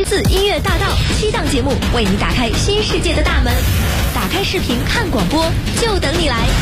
字音乐大道7档节目，为你打开新世界的大门。打开视频看广播，就等你来。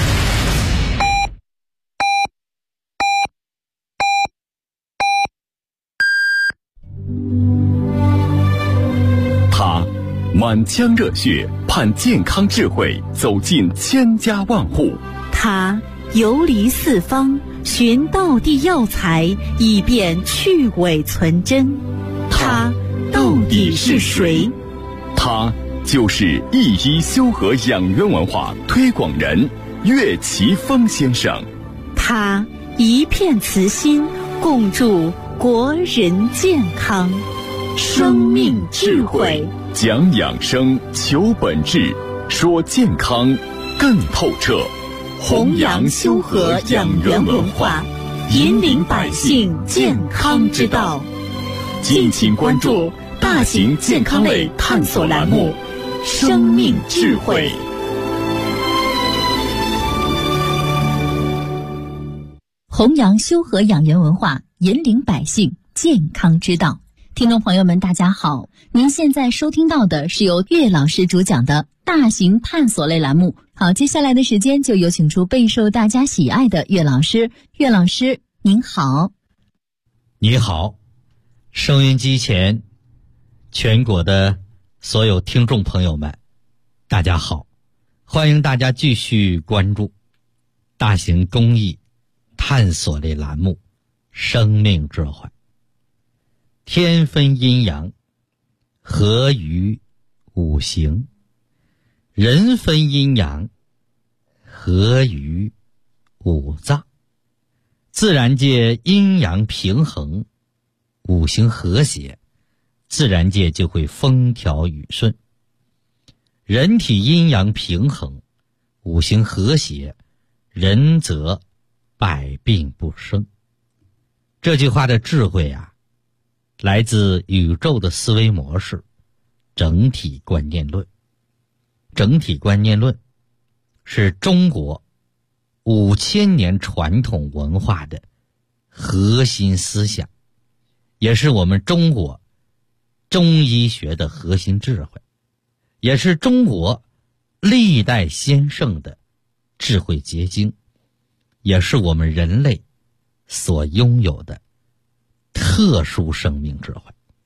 他满腔热血盼健康智慧走进千家万户， 他游离四方寻道地药材，以便去伪存真。他到底是谁？ 他就是一医修和养元文化推广人岳奇峰先生。 他一片慈心，共筑国人健康。生命智慧， 讲养生，求本质，说健康更透彻。 弘扬修和养元文化，引领百姓健康之道。 敬请关注大型健康类探索栏目《生命智慧》。 弘扬修和养元文化，引领百姓健康之道。听众朋友们，大家好，您现在收听到的是由岳老师主讲的大型探索类栏目。好，接下来的时间就有请出备受大家喜爱的岳老师。岳老师您好。 你好，收音机前全国的所有听众朋友们，大家好，欢迎大家继续关注大型公益探索类栏目《生命智慧》。天分阴阳，合于五行；人分阴阳，合于五脏。自然界阴阳平衡，五行和谐，自然界就会风调雨顺。人体阴阳平衡，五行和谐，人则百病不生。这句话的智慧啊，来自宇宙的思维模式，整体观念论。整体观念论是中国5000年传统文化的核心思想，也是我们中国中医学的核心智慧，也是中国历代先圣的智慧结晶，也是我们人类所拥有的特殊生命智慧。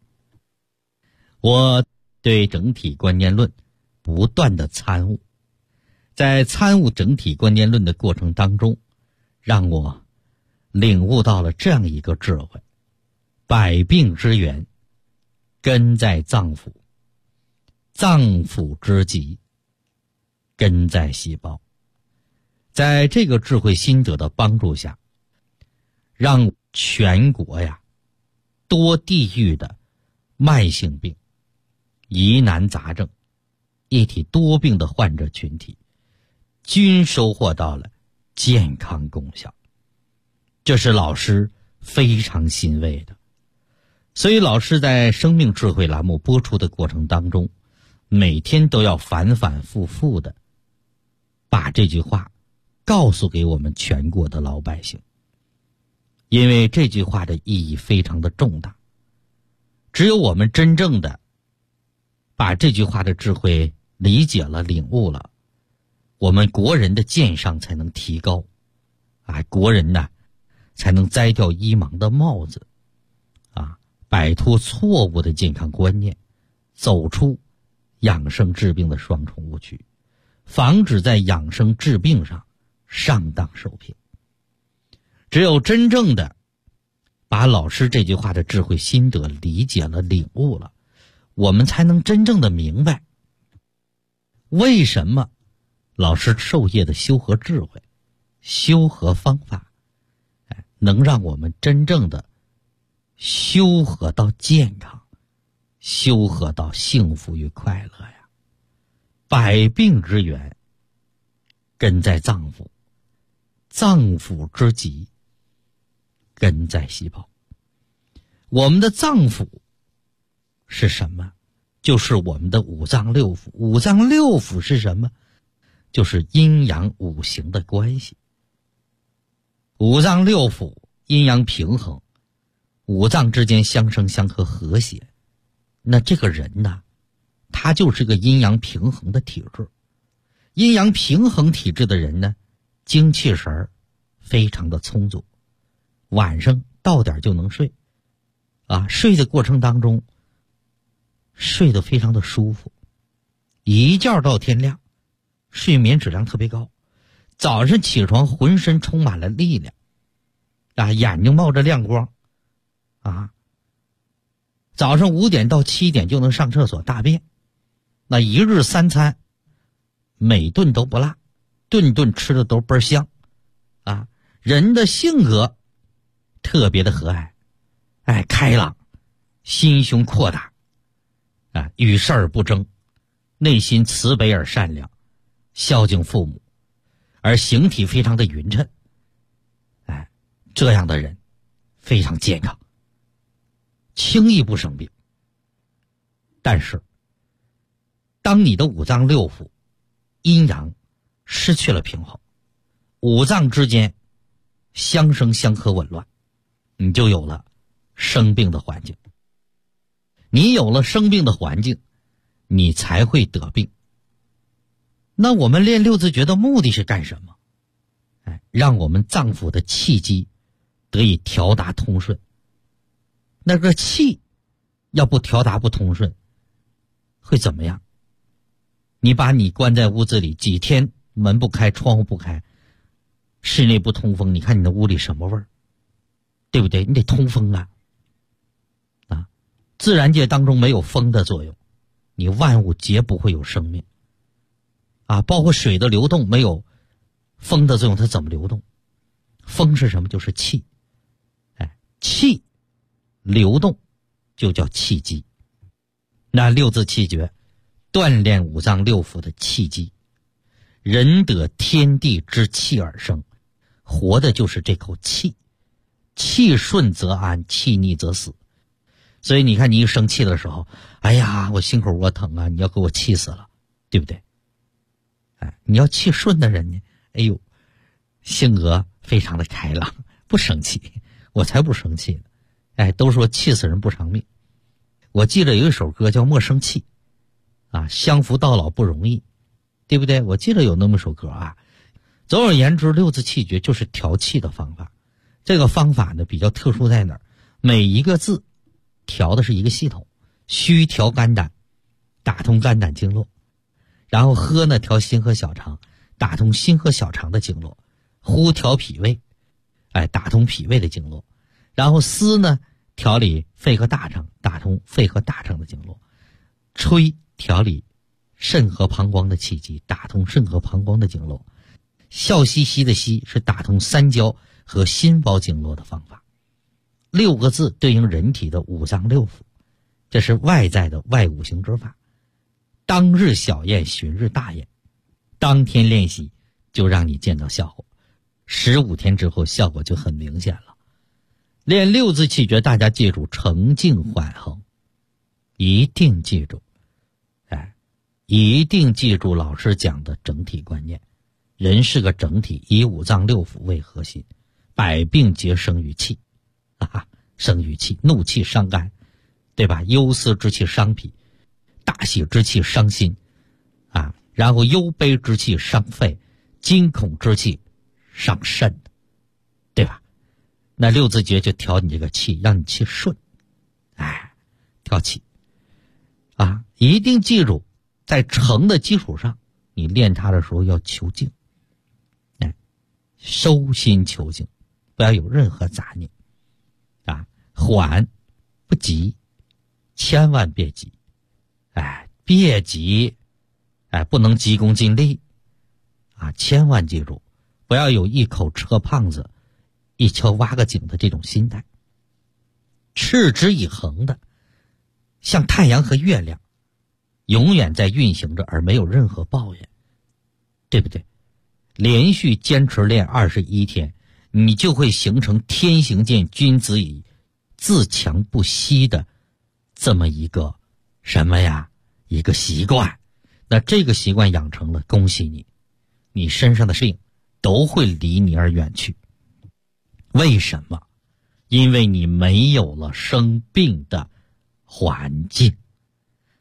我对整体观念论不断的参悟，在参悟整体观念论的过程当中，让我领悟到了这样一个智慧：百病之源根在脏腑，脏腑之疾根在细胞。在这个智慧心得的帮助下，让全国呀多地域的慢性病、疑难杂症、一体多病的患者群体均收获到了健康功效，这是老师非常欣慰的。所以老师在生命智慧栏目播出的过程当中，每天都要反反复复的把这句话告诉给我们全国的老百姓，因为这句话的意义非常的重大。只有我们真正的把这句话的智慧理解了、领悟了，我们国人的健商才能提高啊，国人呢才能摘掉医盲的帽子啊，摆脱错误的健康观念，走出养生治病的双重误区，防止在养生治病上上当受骗。只有真正的把老师这句话的智慧心得理解了、领悟了，我们才能真正的明白为什么老师授业的修和智慧、修和方法能让我们真正的修和到健康，修和到幸福与快乐呀。百病之源根在脏腑，脏腑之疾根在细胞。我们的脏腑是什么？就是我们的五脏六腑。五脏六腑是什么？就是阴阳五行的关系。五脏六腑阴阳平衡，五脏之间相生相克和谐， 那这个人呢，他就是个阴阳平衡的体质。阴阳平衡体质的人呢，精气神非常的充足，晚上到点就能睡睡的过程当中睡得非常的舒服，一觉到天亮，睡眠质量特别高，早上起床浑身充满了力量眼睛冒着亮光早上5点到7点就能上厕所大便，那一日3餐每顿都不落，顿顿吃的都倍儿香人的性格特别的和蔼开朗，心胸阔大与世而不争，内心慈悲而善良，孝敬父母，而形体非常的匀称这样的人非常健康，轻易不生病。但是当你的五脏六腑阴阳失去了平衡，五脏之间相生相克紊乱，你就有了生病的环境。你有了生病的环境，你才会得病。那我们练六字诀的目的是干什么？让我们脏腑的气机得以调达通顺。那个气要不调达不通顺，会怎么样？你把你关在屋子里几天，门不开，窗户不开，室内不通风，你看你的屋里什么味儿？对不对？你得通风自然界当中没有风的作用，你万物皆不会有生命包括水的流动没有风的作用，它怎么流动？风是什么？就是气气流动就叫气机。那六字气诀锻炼五脏六腑的气机，人得天地之气而生，活的就是这口气，气顺则安，气逆则死。所以你看，你一生气的时候，哎呀，我心口窝疼啊，你要给我气死了，对不对？你要气顺的人呢，哎呦，性格非常的开朗，不生气，我才不生气呢。都说气死人不偿命。我记得有一首歌叫《莫生气》相扶到老不容易，对不对？我记得有那么一首歌总而言之，六字气诀就是调气的方法。这个方法呢比较特殊在哪儿？每一个字调的是一个系统，虚调肝胆，打通肝胆经络；然后喝呢调心和小肠，打通心和小肠的经络；呼调脾胃，打通脾胃的经络；然后思呢调理肺和大肠，打通肺和大肠的经络；吹调理肾和膀胱的气机，打通肾和膀胱的经络；笑嘻嘻的嘻是打通三焦和心包经络的方法。6个字对应人体的五脏六腑，这是外在的外五行之法。当日小验，旬日大验，当天练习就让你见到效果，15天之后效果就很明显了。练六字气诀，大家记住澄静缓衡，一定记住一定记住老师讲的整体观念。人是个整体，以五脏六腑为核心，百病皆生于气生于气，怒气伤肝，对吧？忧思之气伤脾，大喜之气伤心然后忧悲之气伤肺，惊恐之气伤肾，对吧？那六字诀就调你这个气，让你气顺调气一定记住，在诚的基础上，你练它的时候要求静收心求静，不要有任何杂念缓不急，千万别急别急不能急功近利千万记住，不要有一口吃个胖子一锹挖个井的这种心态，持之以恒的像太阳和月亮永远在运行着，而没有任何抱怨，对不对？连续坚持练21天，你就会形成天行健，君子以自强不息的这么一个什么呀？一个习惯。那这个习惯养成了，恭喜你，你身上的病都会离你而远去。为什么？因为你没有了生病的环境。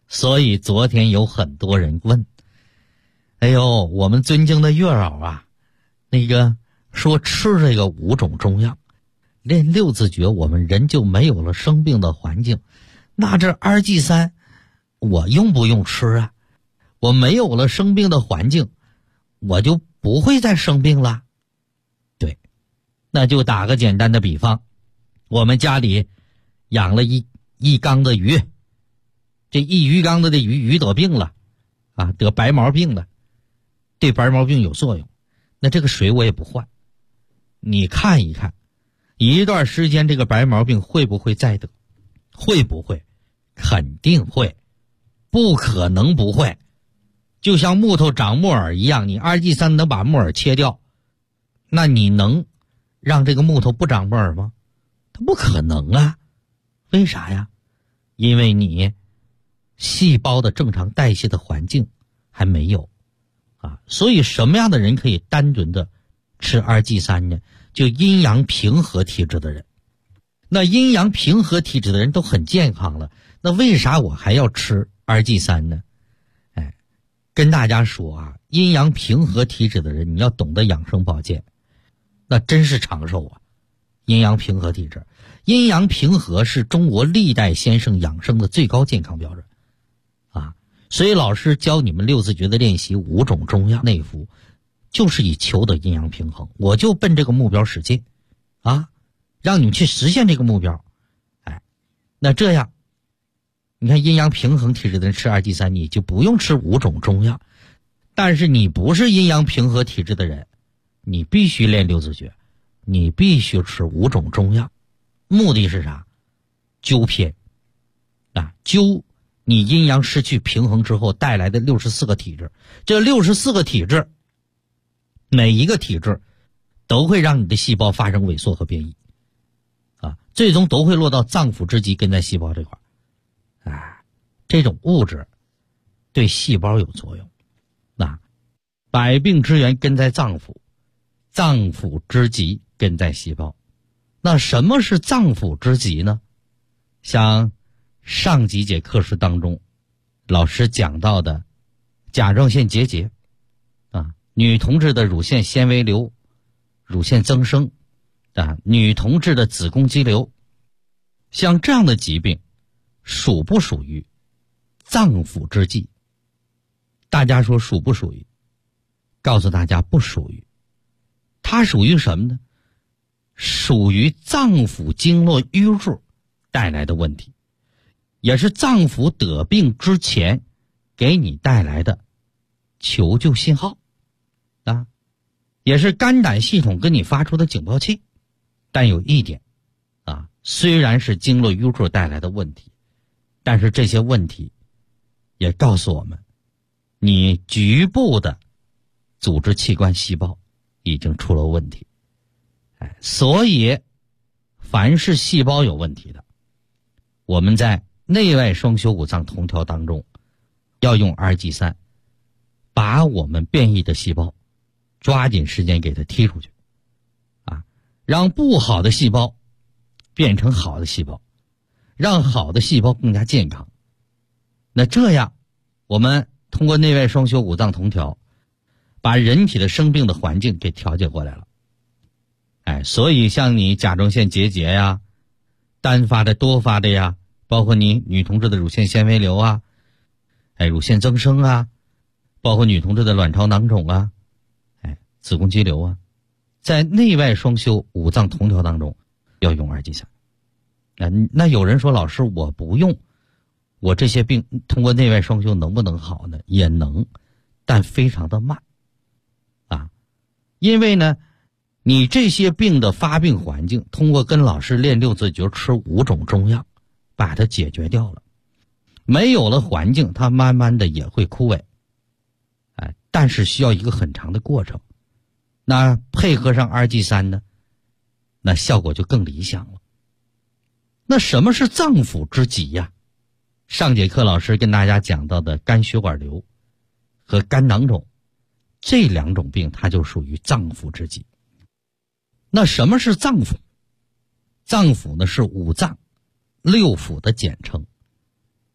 所以昨天有很多人问，哎呦，我们尊敬的月老啊，说吃这个5种中药，练6字诀，我们人就没有了生病的环境，那这RG3我用不用吃啊？我没有了生病的环境，我就不会再生病了。对，那就打个简单的比方，我们家里养了一缸的鱼，这一鱼缸的鱼得病了啊，得白毛病了，对白毛病有作用，那这个水我也不换，你看一看一段时间这个白毛病会不会再得？会不会？肯定会，不可能不会。就像木头长木耳一样，你RG3能把木耳切掉，那你能让这个木头不长木耳吗？它不可能啊。为啥呀？因为你细胞的正常代谢的环境还没有啊。所以什么样的人可以单纯的吃RG3呢？就阴阳平和体质的人。那阴阳平和体质的人都很健康了，那为啥我还要吃RG3呢？跟大家说啊，阴阳平和体质的人，你要懂得养生保健，那真是长寿啊。阴阳平和体质，阴阳平和是中国历代先生养生的最高健康标准啊。所以老师教你们6字诀的练习5种中药内服，就是以求得阴阳平衡，我就奔这个目标使劲啊，让你们去实现这个目标。那这样你看阴阳平衡体质的人吃RG3，你就不用吃5种中药。但是你不是阴阳平和体质的人，你必须练6字诀，你必须吃5种中药。目的是啥？纠偏啊，纠你阴阳失去平衡之后带来的64个体质。这64个体质，每一个体质都会让你的细胞发生萎缩和变异啊，最终都会落到脏腑之极根在细胞这块。这种物质对细胞有作用。那百病之源根在脏腑，脏腑之极根在细胞。那什么是脏腑之极呢？像上几节课时当中老师讲到的甲状腺结节啊，女同志的乳腺纤维瘤、乳腺增生啊，女同志的子宫肌瘤，像这样的疾病属不属于脏腑之疾？大家说属不属于？告诉大家不属于。它属于什么呢？属于脏腑经络淤滞带来的问题，也是脏腑得病之前给你带来的求救信号啊，也是肝胆系统跟你发出的警报器。但有一点啊，虽然是经络淤滞带来的问题，但是这些问题也告诉我们，你局部的组织器官细胞已经出了问题。所以凡是细胞有问题的，我们在内外双修5脏同调当中要用RG3，把我们变异的细胞抓紧时间给它踢出去啊，让不好的细胞变成好的细胞，让好的细胞更加健康。那这样我们通过内外双修5脏同调，把人体的生病的环境给调节过来了。所以像你甲状腺结节呀，单发的多发的呀，包括你女同志的乳腺纤维瘤啊，乳腺增生啊，包括女同志的卵巢囊肿啊，子宫肌瘤啊，在内外双修5脏同调当中要用RG3。那有人说老师我不用，我这些病通过内外双修能不能好呢？也能，但非常的慢啊。因为呢你这些病的发病环境通过跟老师练6字诀吃5种中药把它解决掉了，没有了环境它慢慢的也会枯萎，但是需要一个很长的过程。那配合上RG3呢，那效果就更理想了。那什么是脏腑之疾呀？上节课老师跟大家讲到的肝血管瘤和肝囊肿，这2种病它就属于脏腑之疾。那什么是脏腑？脏腑呢是5脏6腑的简称。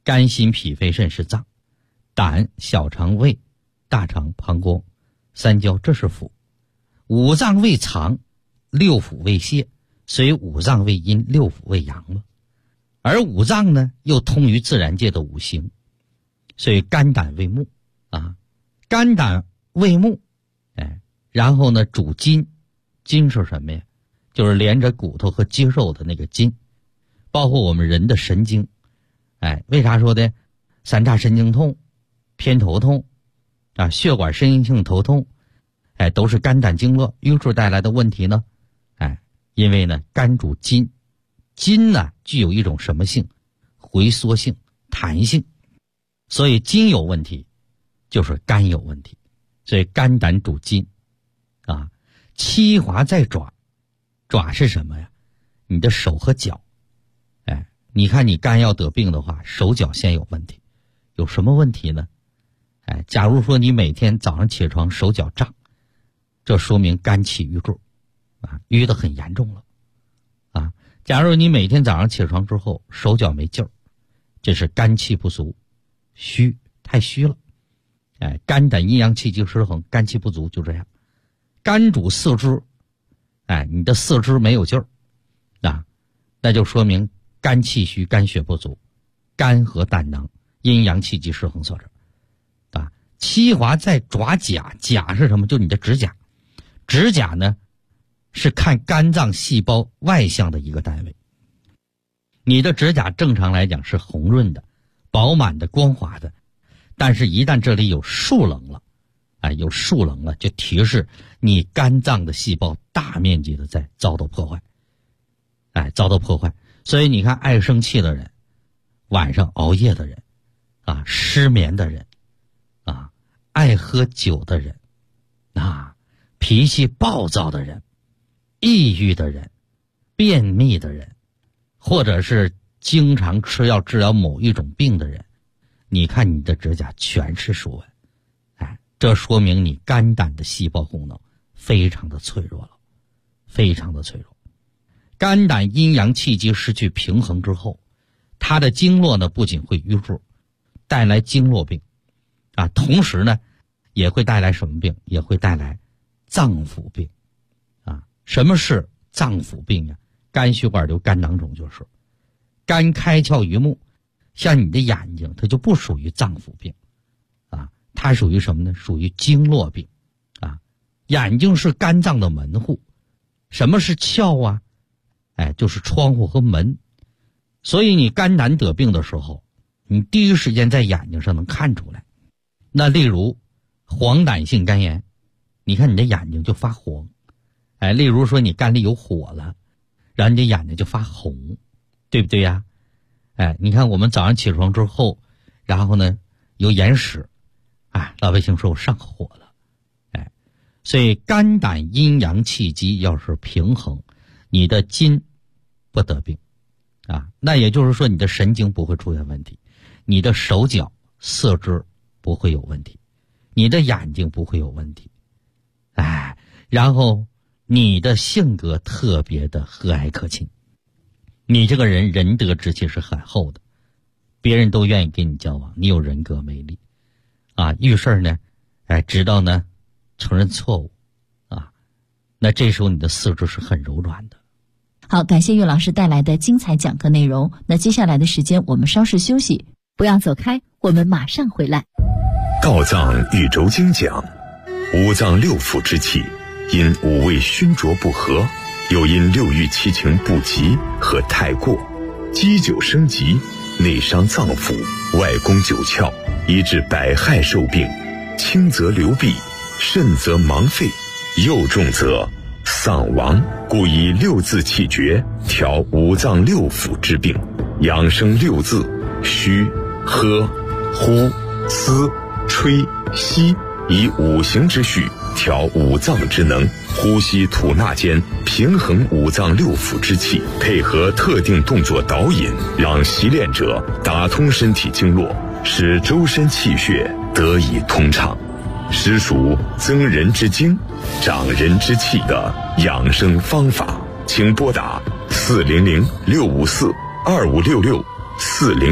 肝、心、脾、肺、肾是脏，胆、小肠、胃、大肠、膀胱、三焦这是腑。五脏为藏，六腑为泄，所以五脏为阴，六腑为阳了。而五脏呢又通于自然界的五行，所以肝胆为木啊，肝胆为木，然后呢主筋，筋是什么呀？就是连着骨头和肌肉的那个筋，包括我们人的神经。为啥说的三叉神经痛、偏头痛啊、血管神经性头痛，都是肝胆经络瘀滞带来的问题呢？因为呢肝主筋，筋呢具有一种什么性？回缩性、弹性，所以筋有问题就是肝有问题，所以肝胆主筋啊。七华在爪，爪是什么呀？你的手和脚。你看你肝要得病的话，手脚先有问题。有什么问题呢？假如说你每天早上起床手脚胀，这说明肝气郁滞啊，郁得很严重了啊。假如你每天早上起床之后手脚没劲儿，这是肝气不足，虚，太虚了。肝胆阴阳气机失衡，肝气不足就这样。肝主四肢，你的四肢没有劲儿啊，那就说明肝气虚，肝血不足，肝和胆囊阴阳气机失衡所致啊。七华在爪甲，甲是什么？就你的指甲，指甲呢是看肝脏细胞外向的一个单位。你的指甲正常来讲是红润的、饱满的、光滑的，但是一旦这里有竖棱了，有竖棱了，就提示你肝脏的细胞大面积的在遭到破坏，遭到破坏。所以你看，爱生气的人，晚上熬夜的人，失眠的人，爱喝酒的人，脾气暴躁的人，抑郁的人，便秘的人，或者是经常吃药治疗某一种病的人，你看你的指甲全是竖纹，这说明你肝胆的细胞功能非常的脆弱了，非常的脆弱。肝胆阴阳气机失去平衡之后，它的经络呢不仅会瘀滞，带来经络病同时呢也会带来什么病？也会带来脏腑病什么是脏腑病呀？肝血管瘤、肝囊肿就是。肝开窍于目，像你的眼睛它就不属于脏腑病它属于什么呢？属于经络病眼睛是肝脏的门户。什么是窍啊？就是窗户和门。所以你肝胆得病的时候，你第一时间在眼睛上能看出来。那例如黄疸性肝炎，你看你的眼睛就发黄。例如说你肝里有火了，然后你的眼睛就发红，对不对呀？你看我们早上起床之后，然后呢有眼屎，老百姓说我上火了。所以肝胆阴阳气机要是平衡，你的筋不得病那也就是说你的神经不会出现问题，你的手脚四肢不会有问题，你的眼睛不会有问题然后你的性格特别的和蔼可亲，你这个人仁德之气是很厚的，别人都愿意跟你交往，你有人格魅力遇事呢知道呢承认错误那这时候你的四肢是很柔软的。 好，感谢岳老师带来的精彩讲课内容。那接下来的时间我们稍事休息，不要走开，我们马上回来。 道藏宇宙经讲，五脏六腑之气因五味熏浊不和，又因六欲七情不及和太过，积久生疾，内伤脏腑，外攻九窍，以致百害受病，轻则流弊，甚则盲废，又重则丧亡。故以六字气诀调五脏六腑之病，养生六字：虚、喝、呼、思、吹、吸，以五行之序调五脏之能，呼吸吐纳间平衡五脏六腑之气，配合特定动作导引，让习练者打通身体经络，使周身气血得以通畅，实属增人之精、长人之气的养生方法。请拨打400-654-2566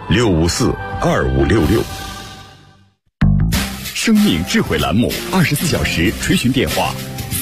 6542566。生命智慧栏目24小时垂询电话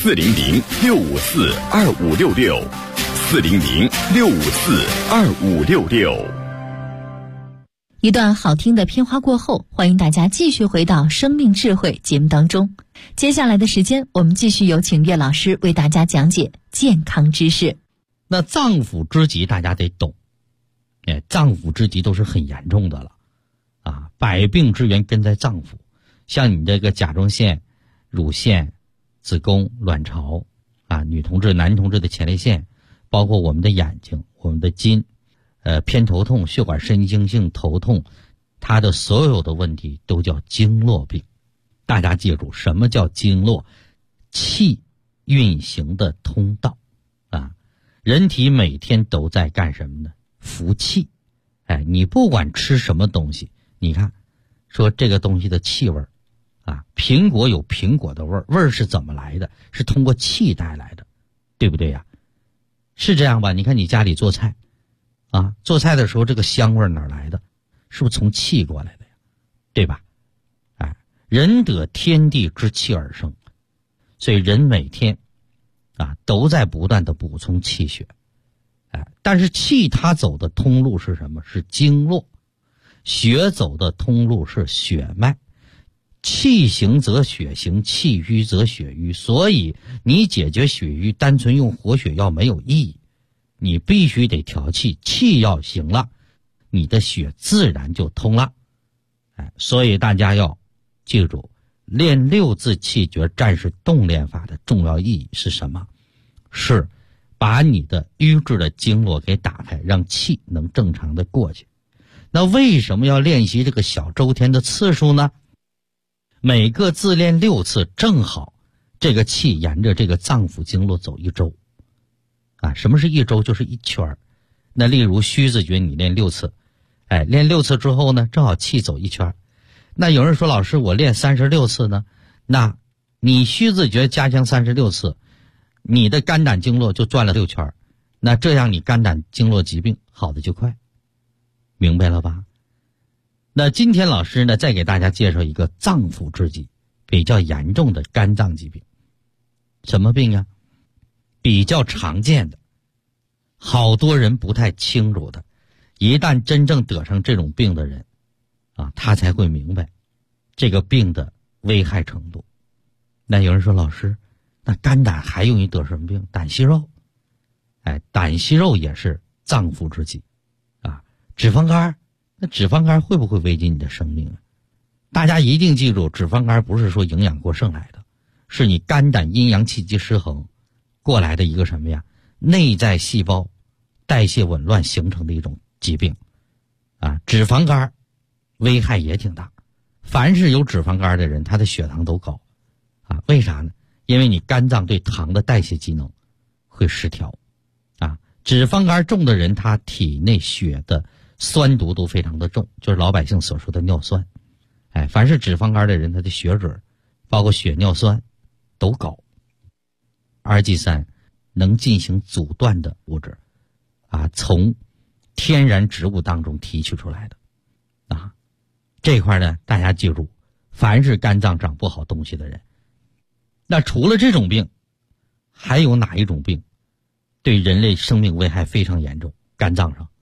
：400-654-2566，400-654-2566。 一段好听的片花过后，欢迎大家继续回到生命智慧节目当中。接下来的时间，我们继续有请岳老师为大家讲解健康知识。 那脏腑之疾大家得懂，脏腑之疾都是很严重的了啊，百病之源根在脏腑。像你这个甲状腺、乳腺、子宫、卵巢啊，女同志、男同志的前列腺，包括我们的眼睛、我们的筋，偏头痛、血管神经性头痛，它的所有的问题都叫经络病。大家记住，什么叫经络？气运行的通道啊。人体每天都在干什么呢？服气。你不管吃什么东西，你看说这个东西的气味啊，苹果有苹果的味儿，味儿是怎么来的？是通过气带来的，对不对呀？是这样吧？你看你家里做菜啊，做菜的时候这个香味哪来的？是不是从气过来的呀？对吧？人得天地之气而生，所以人每天啊都在不断的补充气血。但是气它走的通路是什么？是经络。血走的通路是血脉。气行则血行，气瘀则血瘀。所以你解决血瘀单纯用活血药没有意义，你必须得调气，气要行了，你的血自然就通了。所以大家要记住，练六字气诀战士动练法的重要意义是什么？是把你的瘀滞的经络给打开，让气能正常的过去。那为什么要练习这个小周天的次数呢？每个字练6次，正好这个气沿着这个脏腑经络走1周。什么是1周？就是1圈。那例如虚字诀你练6次，练6次之后呢，正好气走1圈。那有人说，老师我练36次呢，那你虚字诀加强36次，你的肝胆经络就转了6圈，那这样你肝胆经络疾病好的就快，明白了吧？那今天老师呢，再给大家介绍一个脏腑之疾，比较严重的肝脏疾病。什么病啊？比较常见的，好多人不太清楚的，一旦真正得上这种病的人他才会明白这个病的危害程度。那有人说，老师那肝胆还容易得什么病？胆息肉。胆息肉也是脏腑之疾脂肪肝，那脂肪肝会不会危及你的生命啊？大家一定记住，脂肪肝不是说营养过剩来的，是你肝胆阴阳气机失衡过来的一个什么呀？内在细胞代谢紊乱形成的一种疾病脂肪肝危害也挺大。凡是有脂肪肝的人，他的血糖都高为啥呢？因为你肝脏对糖的代谢机能会失调脂肪肝重的人，他体内血的酸度都非常的重，就是老百姓所说的尿酸。凡是脂肪肝的人，他的血脂包括血尿酸都高。RG3 能进行阻断的物质从天然植物当中提取出来的这块呢，大家记住，凡是肝脏长不好东西的人，那除了这种病，还有哪一种病对人类生命危害非常严重？肝脏上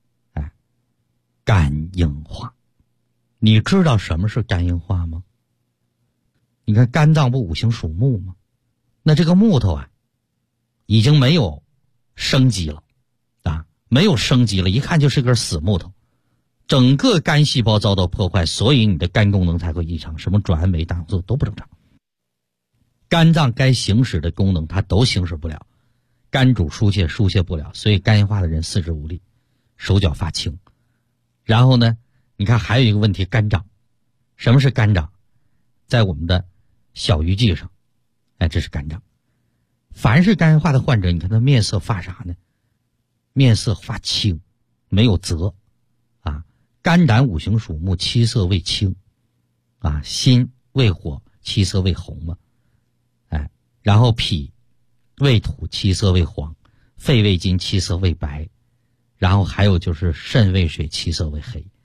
肝硬化。你知道什么是肝硬化吗？你看肝脏不五行属木吗？那这个木头已经没有生机了没有生机了，一看就是根死木头，整个肝细胞遭到破坏，所以你的肝功能才会异常，什么转氨酶、胆红素都不正常。肝脏该行使的功能它都行使不了，肝主疏泄，疏泄不了，所以肝硬化的人四肢无力，手脚发青。然后呢，你看还有一个问题，肝长。什么是肝长？在我们的小鱼际上这是肝长。凡是肝硬化的患者，你看他面色发啥呢？面色发青，没有泽肝胆五行属木，七色为青心为火，七色为红嘛然后脾为土，七色为黄，肺为金，七色为白，然后还有就是肾为水，七色为黑。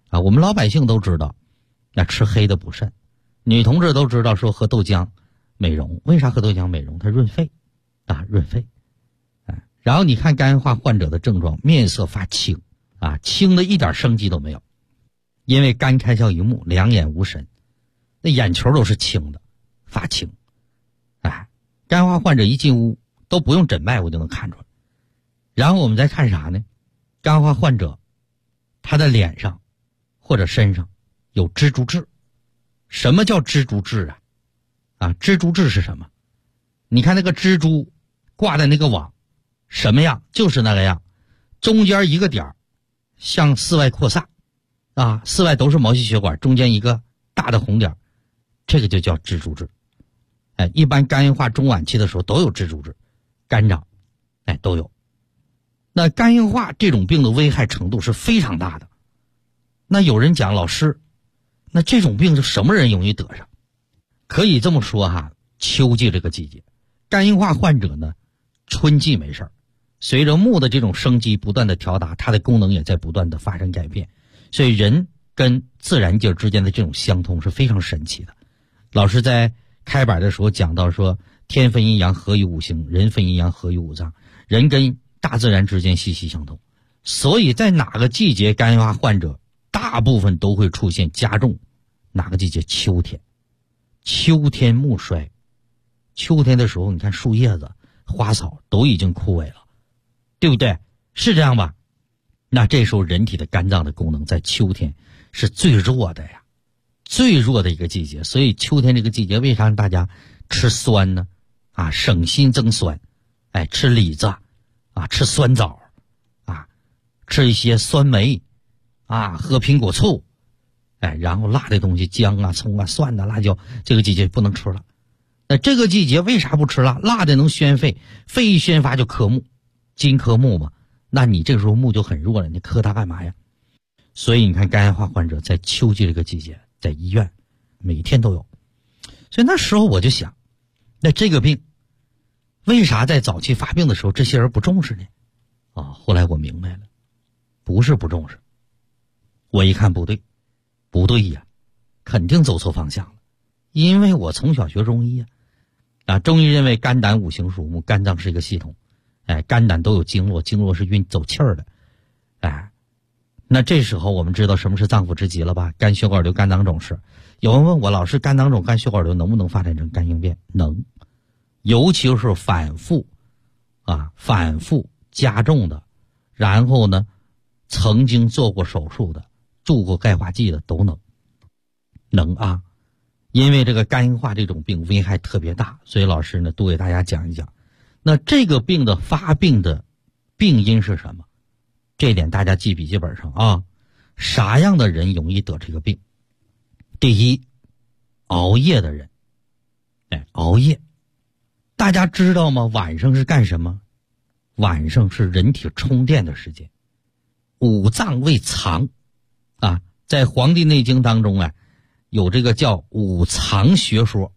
啊，我们老百姓都知道，那吃黑的补肾，女同志都知道说喝豆浆美容，为啥喝豆浆美容？它润肺啊，润肺。然后你看肝硬化患者的症状，面色发青啊，青的一点生机都没有，因为肝开窍于目，两眼无神，那眼球都是青的，发青。肝硬化患者一进屋都不用诊脉我就能看出来。然后我们再看啥呢？肝硬化患者他的脸上或者身上有蜘蛛痣。什么叫蜘蛛痣啊？蜘蛛痣是什么？你看那个蜘蛛挂在那个网什么样？就是那个样，中间一个点向四外扩散啊，四外都是毛细血管，中间一个大的红点，这个就叫蜘蛛痣。一般肝硬化中晚期的时候都有蜘蛛痣，肝长都有。那肝硬化这种病的危害程度是非常大的。那有人讲，老师，那这种病是什么人容易得上？可以这么说哈，秋季这个季节，肝硬化患者呢，春季没事儿，随着木的这种生机不断的调达，它的功能也在不断的发生改变，所以人跟自然界之间的这种相通是非常神奇的。老师在开板的时候讲到说，天分阴阳合于五行，人分阴阳合于五脏，人跟大自然之间息息相通。所以在哪个季节肝硬化患者大部分都会出现加重，哪个季节？秋天。秋天木衰，秋天的时候你看树叶子花草都已经枯萎了，对不对？是这样吧？那这时候人体的肝脏的功能在秋天是最弱的呀，最弱的一个季节。所以秋天这个季节为啥让大家吃酸呢？啊，省心增酸。吃李子啊，吃酸枣啊，吃一些酸梅啊，喝苹果醋，然后辣的东西姜啊、葱啊、蒜啊、辣椒，这个季节不能吃了。那这个季节为啥不吃辣？辣的能宣肺，肺一宣发就克木，金克木嘛，那你这个时候木就很弱了，你克它干嘛呀？所以你看肝硬化患者在秋季这个季节在医院每天都有。所以那时候我就想，那这个病为啥在早期发病的时候这些人不重视呢？后来我明白了，不是不重视，我一看不对呀，肯定走错方向了。因为我从小学中医中医认为肝胆五行属木，肝脏是一个系统，肝胆都有经络，经络是运走气儿的，那这时候我们知道什么是脏腑之疾了吧？肝血管瘤、肝囊肿是。有人问我，老师，肝囊肿、肝血管瘤能不能发展成肝硬变？能，尤其是反复加重的，然后呢，曾经做过手术的，注过钙化剂的都能啊。因为这个肝硬化这种病危害特别大，所以老师呢多给大家讲一讲。那这个病的发病的病因是什么？这点大家记笔记本上啊。啥样的人容易得这个病？第一，熬夜的人。熬夜，大家知道吗？晚上是干什么？晚上是人体充电的时间。五脏为藏在《黄帝内经》当中有这个叫五藏学说。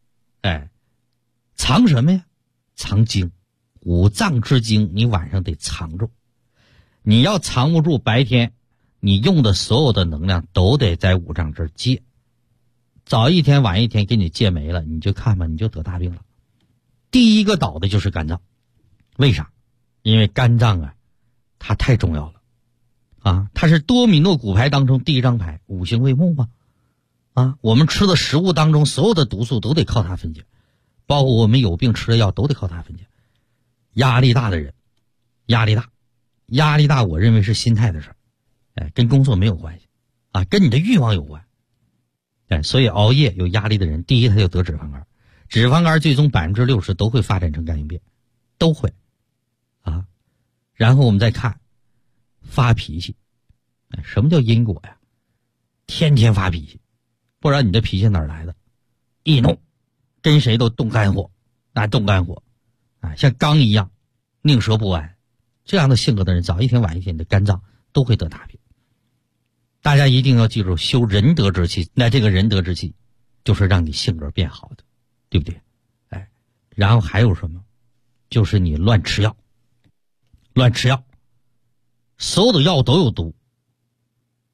藏什么呀？藏精。五脏之精你晚上得藏住，你要藏不住，白天你用的所有的能量都得在五脏这儿借，早一天晚一天给你借没了，你就看吧，你就得大病了。第一个倒的就是肝脏。为啥？因为肝脏它太重要了它是多米诺骨牌当中第一张牌，五行为木嘛我们吃的食物当中所有的毒素都得靠它分解，包括我们有病吃的药都得靠它分解。压力大的人，压力大我认为是心态的事儿，跟工作没有关系跟你的欲望有关。所以熬夜有压力的人，第一他就得脂肪肝，脂肪肝最终60%都会发展成肝硬变，都会然后我们再看发脾气。什么叫因果呀？天天发脾气，不然你的脾气哪儿来的？易怒，跟谁都动肝火像刚一样宁折不弯，这样的性格的人早一天晚一天你的肝脏都会得大病。大家一定要记住，修仁德之气，那这个仁德之气就是让你性格变好的，对不对？然后还有什么？就是你乱吃药，所有的药都有毒，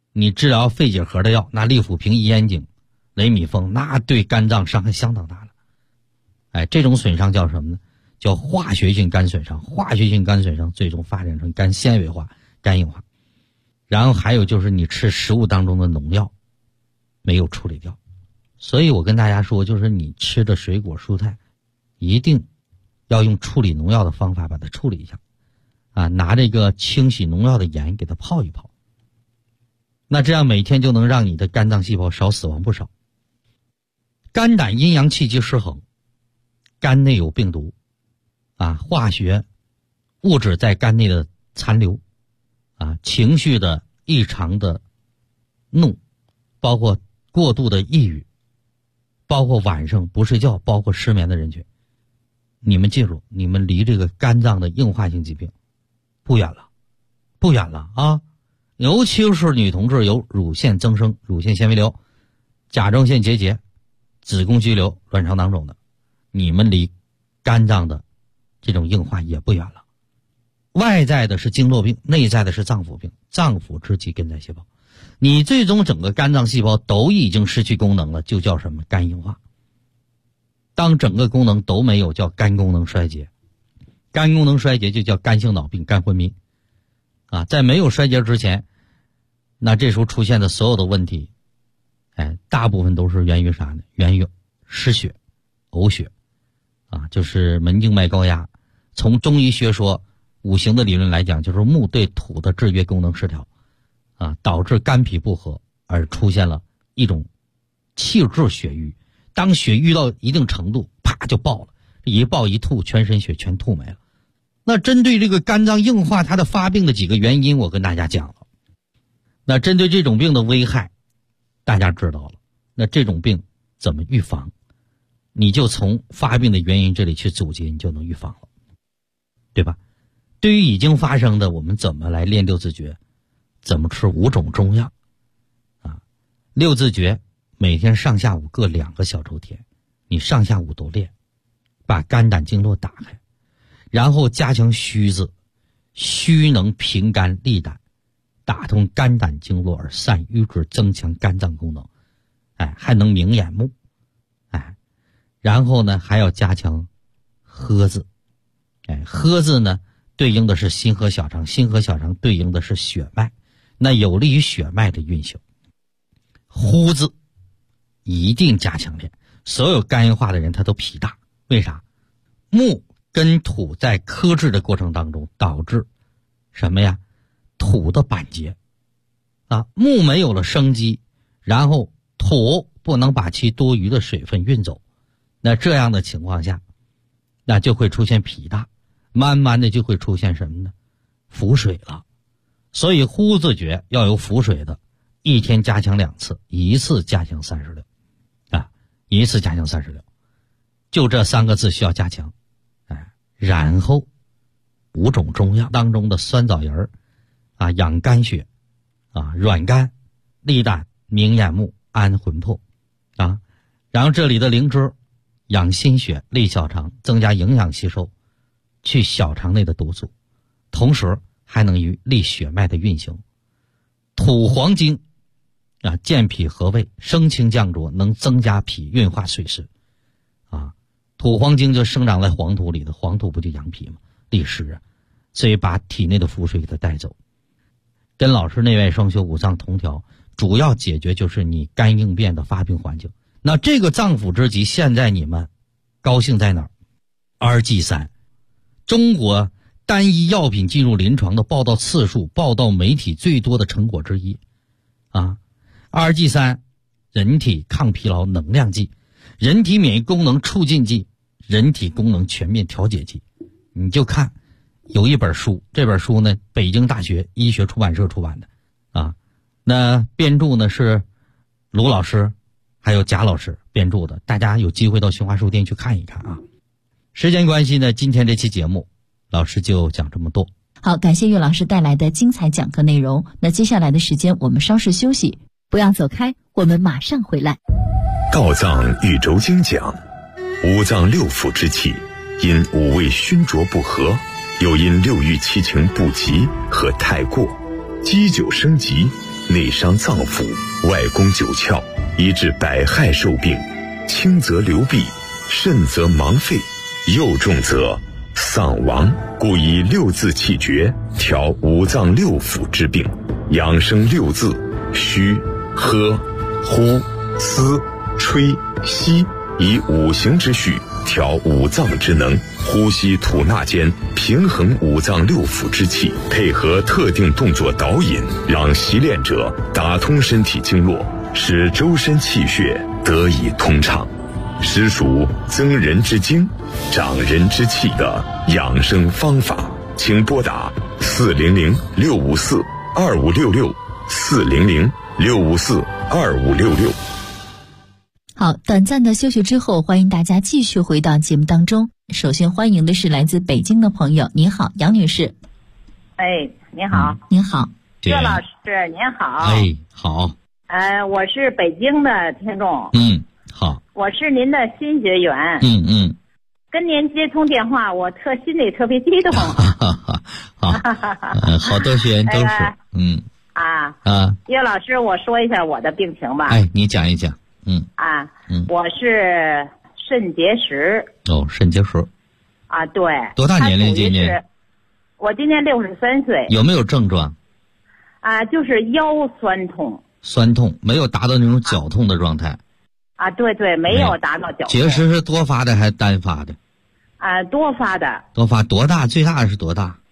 你治疗肺结核的药，那利辅平、伊延景、雷米风，那对肝脏伤害相当大了。这种损伤叫什么呢？叫化学性肝损伤。化学性肝损伤最终发展成肝纤维化、肝硬化。然后还有就是你吃食物当中的农药没有处理掉。所以我跟大家说，就是你吃的水果蔬菜一定要用处理农药的方法把它处理一下拿这个清洗农药的盐给它泡一泡，那这样每天就能让你的肝脏细胞少死亡不少。肝胆阴阳气机失衡，肝内有病毒化学物质在肝内的残留情绪的异常的怒，包括过度的抑郁，包括晚上不睡觉，包括失眠的人群，你们记住，你们离这个肝脏的硬化性疾病不远了啊！尤其是女同志有乳腺增生、乳腺纤维瘤、甲状腺结节、子宫肌瘤、卵巢囊肿的，你们离肝脏的这种硬化也不远了。外在的是经络病，内在的是脏腑病，脏腑之疾根在细胞。你最终整个肝脏细胞都已经失去功能了，就叫什么？肝硬化。当整个功能都没有，叫肝功能衰竭。肝功能衰竭就叫肝性脑病、肝昏迷在没有衰竭之前，那这时候出现的所有的问题大部分都是源于啥呢？源于失血、呕血就是门静脉高压。从中医学说五行的理论来讲，就是木对土的制约功能失调导致肝脾不和，而出现了一种气滞血瘀。当血瘀到一定程度，啪就爆了，一爆一吐，全身血全吐没了。那针对这个肝脏硬化它的发病的几个原因，我跟大家讲了。那针对这种病的危害大家知道了，那这种病怎么预防？你就从发病的原因这里去阻截，你就能预防了，对吧？对于已经发生的，我们怎么来练六字诀？怎么吃5种中药六字诀每天上下午各2个小周天，你上下午都练，把肝胆经络打开，然后加强虚字，虚能平肝利胆，打通肝胆经络而散瘀滞，增强肝脏功能还能明眼目然后呢还要加强呵字呵字呢对应的是心和小肠，心和小肠对应的是血脉，那有利于血脉的运行。呼字一定加强练，所有肝硬化的人他都脾大，为啥？木跟土在克制的过程当中导致什么呀？土的板结木没有了生机，然后土不能把其多余的水分运走，那这样的情况下，那就会出现脾大，慢慢的就会出现什么呢？腹水了。所以呼字诀要有腹水的，一天加强2次，一次加强36一次加强36，就这3个字需要加强然后5种中药当中的酸枣仁养肝血软肝利胆明眼目安魂魄然后这里的灵芝养心血利小肠，增加营养吸收，去小肠内的毒素，同时还能于利血脉的运行。土黄精健脾和胃，升清降浊，能增加脾运化水湿土黄精就生长在黄土里的，黄土不就养脾吗？利湿所以把体内的腹水给它带走。跟老师内外双修五脏同调，主要解决就是你肝硬变的发病环境。那这个脏腑之疾现在你们高兴在哪儿？ RG3 中国单一药品进入临床的报道次数，报道媒体最多的成果之一RG3 人体抗疲劳能量剂，人体免疫功能促进剂，人体功能全面调节剂。你就看有一本书，这本书呢北京大学医学出版社出版的那编著呢是卢老师还有贾老师编著的，大家有机会到新华书店去看一看时间关系呢，今天这期节目老师就讲这么多。 好，感谢岳老师带来的精彩讲课内容。那接下来的时间我们稍事休息，不要走开，我们马上回来。 告藏宇轴经讲，五脏六腑之气因五味熏灼不和，又因六欲七情不及和太过，积久生疾， 内伤脏腑，外攻九窍，以致百害受病，轻则流弊，甚则盲废，又重则丧亡。故以六字气诀调五脏六腑之病，养生六字：虚、喝、呼、吸、吹、吸，以五行之序调五脏之能，呼吸吐纳间平衡五脏六腑之气，配合特定动作导引，让习练者打通身体经络，使周身气血得以通畅，实属增人之精、长人之气的养生方法。请拨打400-6564-2566，400-6564-2566。 好，短暂的休息之后，欢迎大家继续回到节目当中。首先欢迎的是来自北京的朋友，您好，杨女士。 哎，您好。 您好。 岳老师您好。 哎，好。 我是北京的听众。 好。 我是您的新学员。跟您接通电话，我心里特别激动。 好，好多学员都是。 岳老师，我说一下我的病情吧。 哎，你讲一讲。 我是肾结石。 肾结石。 对。 多大年龄今年？ 我今年63岁。 有没有症状？ 就是腰酸痛。 酸痛，没有达到那种绞痛的状态。 对，没有达到绞痛。 结石是多发的还是单发的？ 多发的。 多发多大？最大是多大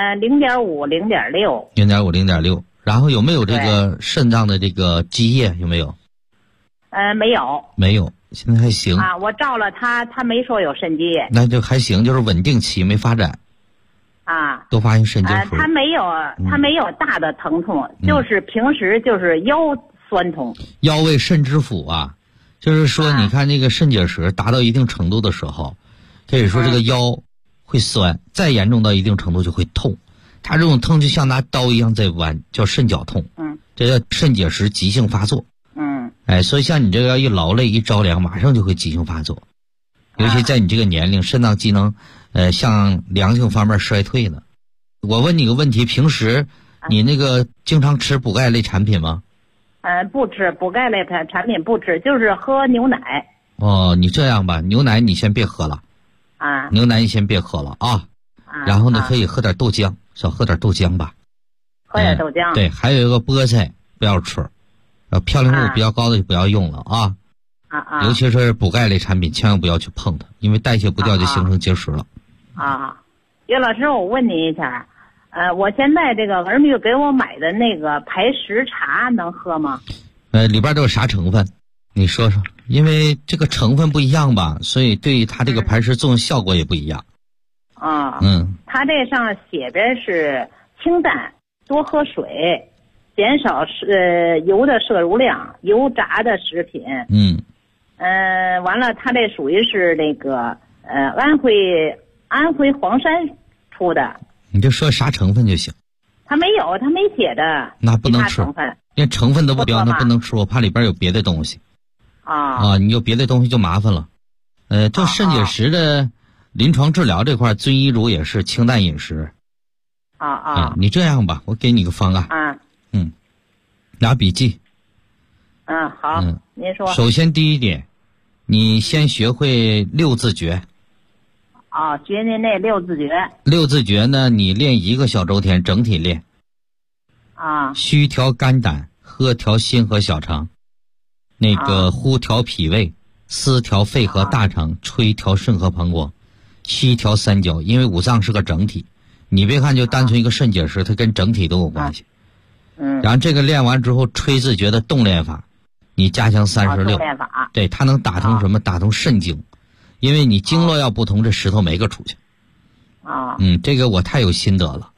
？0.5、0.6。 0.5、0.6。然后有没有这个肾脏的这个积液？有没有？ 没有。 没有，现在还行。 我照了他没说有肾积液。 那就还行，就是稳定期没发展。多发性肾结石。 他没有大的疼痛，就是平时就是腰酸痛。 腰为肾之府就是说你看那个肾结石达到一定程度的时候，可以说这个腰会酸，再严重到一定程度就会痛。它这种痛就像拿刀一样在剜，叫肾绞痛。这叫肾结石急性发作。所以像你这个一劳累一着凉，马上就会急性发作。尤其在你这个年龄，肾脏机能向良性方面衰退了。我问你个问题，平时你那个经常吃补钙类产品吗？ 不吃补钙类产品，不吃，就是喝牛奶。 你这样吧，牛奶你先别喝了。牛奶你先别喝了然后呢，可以喝点豆浆，少喝点豆浆吧。 喝点豆浆。 对，还有一个菠菜不要吃，嘌呤物比较高的就不要用了尤其是补钙类产品，千万不要去碰它，因为代谢不掉就形成结石了。 岳老师，我问您一下，我现在这个儿女给我买的那个排石茶能喝吗？ 里边都有啥成分？你说说，因为这个成分不一样吧，所以对它这个排石作用效果也不一样。 它这上写的是清淡，多喝水，减少油的摄入量，油炸的食品。完了，它这属于是那个安徽黄山出的。 你就说啥成分就行。 它没写的。 那不能吃，连成分都不标，那不能吃，我怕里边有别的东西。你有别的东西就麻烦了。就肾结石的临床治疗这块，遵医嘱也是清淡饮食。你这样吧，我给你个方案。拿笔记。 好。您说。 首先第一点，你先学会六字诀。 学您那六字诀。 六字诀呢，你练1个小周天，整体练。虚调肝胆，喝调心和小肠，那个呼调脾胃，思调肺和大肠，吹调肾和膀胱，吸调三焦。因为五脏是个整体，你别看就单纯一个肾结石，它跟整体都有关系。然后这个练完之后，吹字诀的动练法，你加强36。 动练法。 对，它能打通什么？打通肾经。因为你经络要不通，这石头没个出去。这个我太有心得了。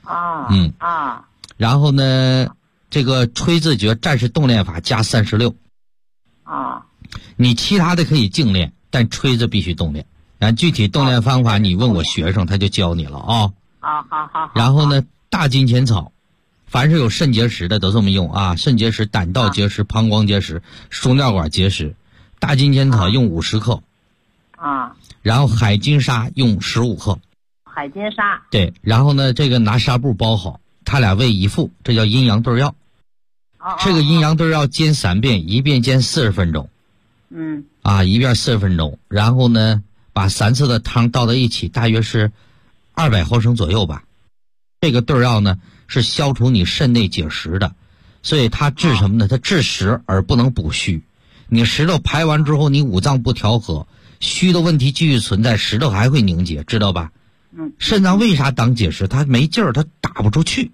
然后呢，这个吹字诀战士动练法加36。你其他的可以静练，但吹字必须动练。然后具体动练方法，你问我学生，他就教你了好。 然后呢，大金钱草，凡是有肾结石的都这么用肾结石、胆道结石、膀胱结石、输尿管结石，大金钱草用50克。然后海金沙用15克。 海金沙。对， 然后呢，这个拿纱布包好，他俩为一副，这叫阴阳对药。 这个阴阳对要煎3遍，一遍煎40分钟。一遍40分钟，然后呢，把3次的汤倒在一起，大约是200毫升左右吧。这个对药呢是消除你肾内结石的，所以它治什么呢？它治实而不能补虚。你石头排完之后，你五脏不调和，虚的问题继续存在，石头还会凝结，知道吧？肾脏为啥当结石？它没劲儿，它打不出去。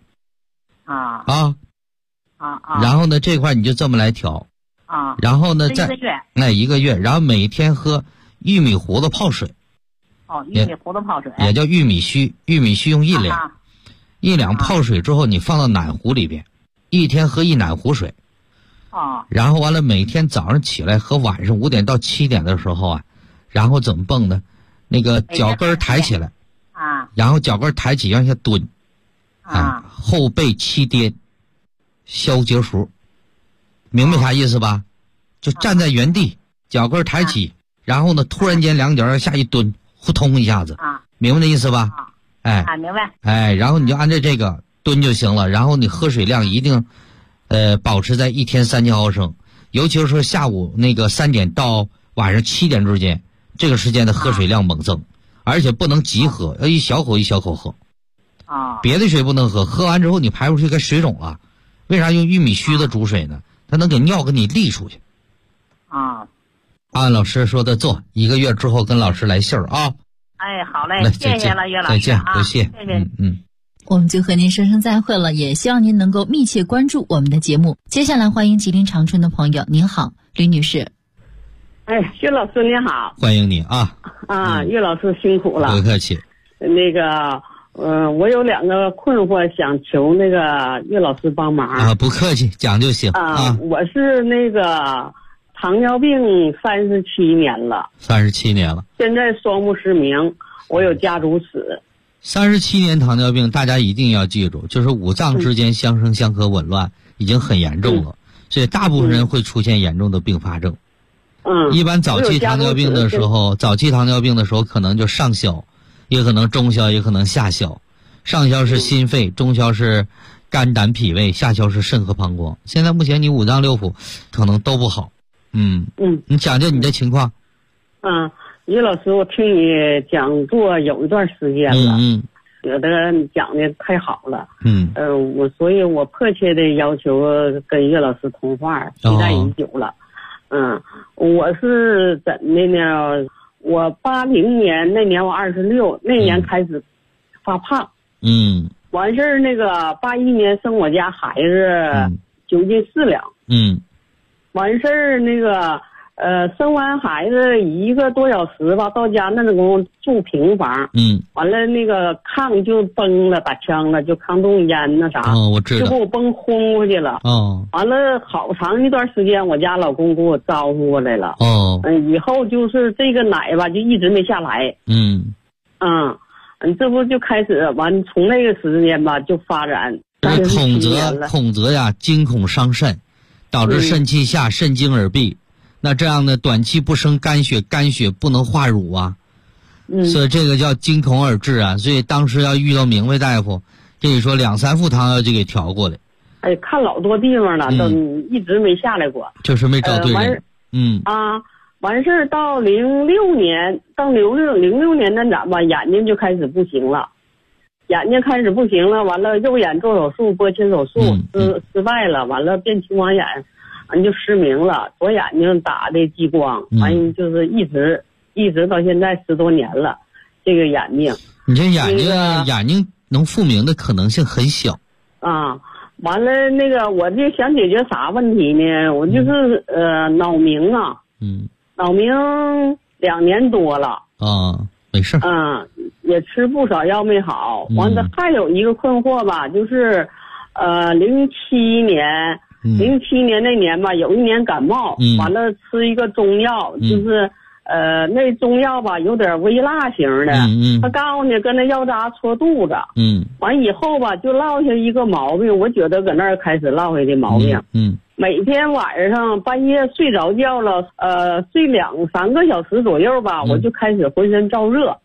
然后呢，这块你就这么来调。然后呢，1个月，然后每天喝玉米糊子泡水。 玉米糊子泡水也叫玉米须，玉米须用1两，1两泡水之后，你放到暖壶里边，1天喝1暖壶水。然后完了，每天早上起来和晚上5点到7点的时候啊，然后怎么蹦呢？那个脚跟抬起来，然后脚跟抬起往下蹲，后背7颠，消结熟。明白啥意思吧？就站在原地，脚跟抬起，然后呢，突然间2脚要下一蹲，呼通一下子，明白那意思吧？ 明白。 然后你就按照这个蹲就行了。然后你喝水量一定，保持在1天3000毫升，尤其是说下午那个3点到晚上7点之间，这个时间的喝水量猛增，而且不能急喝，要一小口一小口喝。别的水不能喝，喝完之后你排出去该水肿了。为啥用玉米须子煮水呢？它能给尿给你沥出去。按老师说的做，1个月之后跟老师来信儿啊。 好嘞，谢谢了，岳老师。 再见，多谢。 谢谢。 我们就和您说声再会了，也希望您能够密切关注我们的节目。接下来欢迎吉林长春的朋友，您好，吕女士。 岳老师您好。 欢迎你啊。 岳老师辛苦了。 不客气。 那个我有2个困惑，想求那个岳老师帮忙。 不客气，讲就行。 我是那个糖尿病37年了。 37年了。 现在双目失明，我有家族史。 37年糖尿病，大家一定要记住，就是五脏之间相生相克紊乱，已经很严重了，所以大部分人会出现严重的并发症。一般早期糖尿病的时候，可能就上消，也可能中消，也可能下消。上消是心肺，中消是肝胆脾胃，下消是肾和膀胱。现在目前你5脏6腑可能都不好。你讲讲你的情况。 岳老师，我听你讲座有一段时间了，觉得你讲的太好了。所以我迫切的要求跟岳老师通话，期待已久了。我是怎的呢？我80年那年我26，那年开始发胖。完事儿那个81年生我家孩子9斤4两。完事儿那个生完孩子1个多小时吧，到家那种住平房。完了那个炕就崩了，打枪了，就炕洞烟那啥。 我知道。 就给我崩轰过去了。完了好长一段时间，我家老公给我招呼过来了。以后就是这个奶吧，就一直没下来。这不就开始完，从那个时间吧就发展。 恐则呀，惊恐伤肾，导致肾气下，肾精而闭。那这样呢，短期不生肝血，肝血不能化乳啊。所以这个叫惊恐而治啊。所以当时要遇到明白大夫，这里说2、3副汤药就给调过来。 看老多地方了，都一直没下来过。 就是没找对人。 完事儿到06年，到06年那咋吧，眼睛就开始不行了。完了右眼做手术，拨切手术失败了，完了变青光眼。完就失明了，左眼睛打的激光，完就是一直到现在10多年了，这个眼睛。 你这眼睛能复明的可能性很小。 完了那个我就想解决啥问题呢？我就是脑鸣啊。脑鸣2年多了。 没事。 也吃不少药没好。完了还有一个困惑吧，就是07年那年吧，有一年感冒，完了吃一个中药，就是那中药吧有点微辣型的，他告诉你跟那药渣戳肚子，完以后吧就落下一个毛病，我觉得搁那儿开始落下的毛病，每天晚上半夜睡着觉了，睡2、3个小时左右吧，我就开始浑身燥热，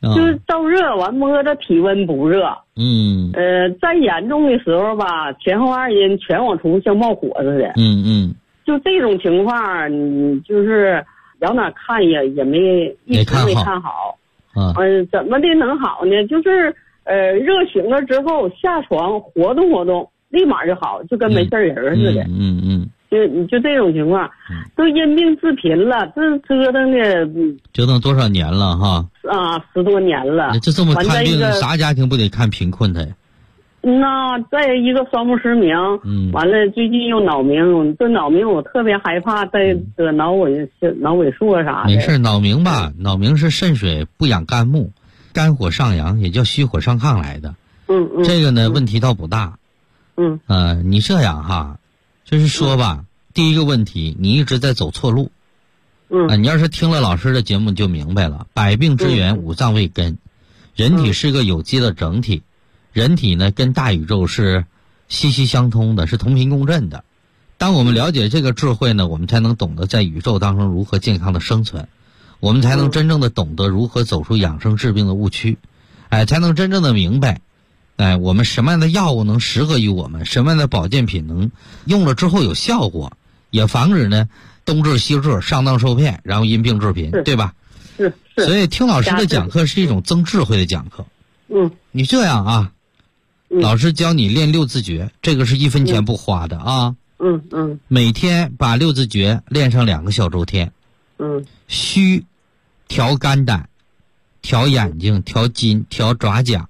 就是燥热完摸着体温不热。再严重的时候吧，前后二阴全往出像冒火似的。就这种情况，你就是往哪看也一直没看好。怎么的能好呢？就是热醒了之后下床活动活动，立马就好，就跟没事人似的。就这种情况，都因病致贫了，这折腾多少年了哈 ？10多年了。 这么看病，啥家庭不得看贫困的？ 那再一个双目失明，完了最近又脑鸣，这脑鸣我特别害怕再得脑萎缩啥的。 没事，脑鸣吧，脑鸣是肾水不养肝木，肝火上扬，也叫虚火上亢来的。这个呢问题倒不大。你这样哈，就是说吧，第一个问题，你一直在走错路。你要是听了老师的节目就明白了，百病之源五脏为根，人体是个有机的整体。人体呢跟大宇宙是息息相通的，是同频共振的。当我们了解这个智慧呢，我们才能懂得在宇宙当中如何健康的生存，我们才能真正的懂得如何走出养生治病的误区，才能真正的明白，我们什么样的药物能适合于我们，什么样的保健品能用了之后有效果，也防止呢东治西治，上当受骗，然后因病致贫，对吧？ 是。 所以听老师的讲课是一种增智慧的讲课。你这样啊，老师教你练6字诀，这个是1分钱不花的啊。每天把6字诀练上2个小周天。虚调肝胆，调眼睛，调筋，调爪甲。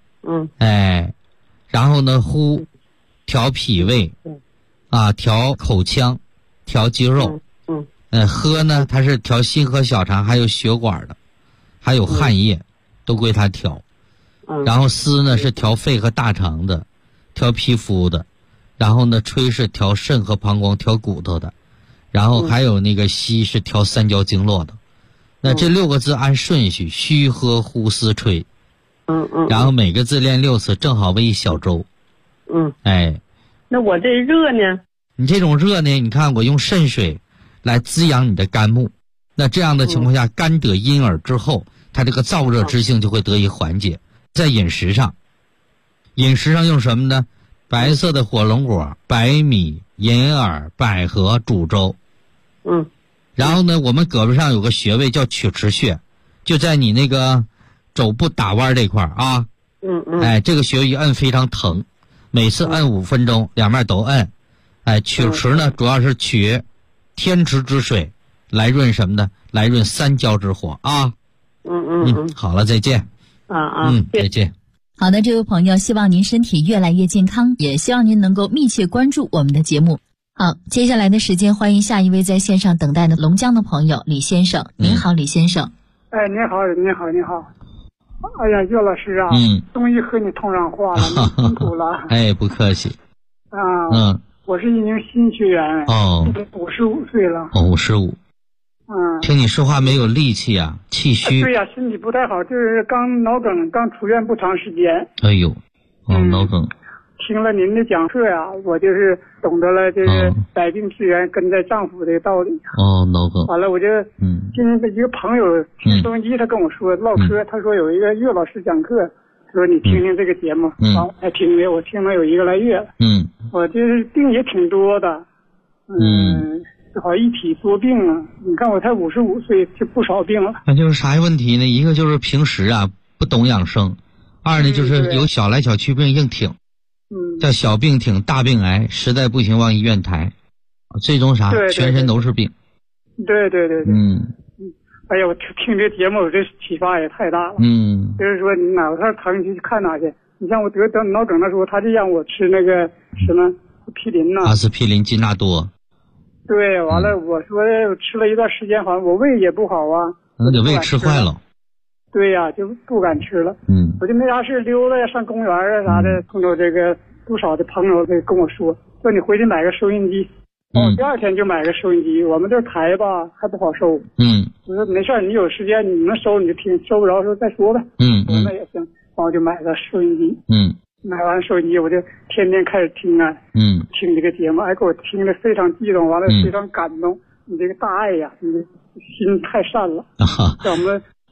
然后呢呼调脾胃，调口腔，调肌肉。喝呢它是调心和小肠，还有血管的，还有汗液，都归它调。然后思呢是调肺和大肠的，调皮肤的，然后呢吹是调肾和膀胱，调骨头的，然后还有那个吸是调三焦经络的。那这6个字按顺序，虚喝呼思吹。然后每个字练6次，正好为1小周。 那我这热呢？ 你这种热呢，你看我用肾水来滋养你的肝木，那这样的情况下，肝得阴耳之后，它这个燥热之性就会得以缓解。在饮食上用什么呢？白色的火龙果、白米、银耳、百合煮粥。然后呢，我们胳膊上有个穴位叫曲池穴，就在你那个肘部打弯这块啊。这个穴位一摁非常疼，每次摁5分钟，两面都摁。曲池呢，主要是取天池之水来润什么呢？来润三焦之火啊。好了，再见。再见。 好的，这位朋友，希望您身体越来越健康，也希望您能够密切关注我们的节目。好，接下来的时间，欢迎下一位在线上等待的龙江的朋友李先生。您好，李先生。 您好。哎呀，岳老师啊，终于和你通上话了，你辛苦了。 不客气。 我是一名新学员。55岁了。 55。听你说话没有力气啊，气虚。 对呀，身体不太好，就是刚脑梗，刚出院不长时间。 脑梗。 听了您的讲课呀，我就是懂得了这个百病之源根在脏腑的道理。 脑梗。 完了，我就今天一个朋友听收音机，他跟我说唠嗑，他说有一个岳老师讲课，他说你听听这个节目。我还听了，我听了有1个来月了。我这病也挺多的。好一体多病啊！你看我才55岁，就不少病了。 那就是啥问题呢？一个就是平时啊不懂养生，二呢就是有小来小去病硬挺，叫小病挺大病癌，实在不行往医院抬，最终啥？全身都是病。 对。哎呀，我听这节目，我这启发也太大了。就是说你哪块疼你去看哪去。你像我得脑梗的时候，他就让我吃那个什么匹林呐， 阿司匹林、金纳多。 对，完了，我说吃了一段时间，好像我胃也不好啊。 那给胃吃坏了。 对呀，就不敢吃了。我就没啥事溜达呀，上公园啊啥的，碰到这个不少的朋友跟我说你回去买个收音机。第2天就买个收音机，我们这台吧还不好收。我说没事，你有时间你能收你就听，收不着时候再说呗。我说那也行，我就买个收音机。买完收音机我就天天开始听啊。听这个节目，给我听得非常激动，完了非常感动。你这个大爱呀，你的心太善了。像我们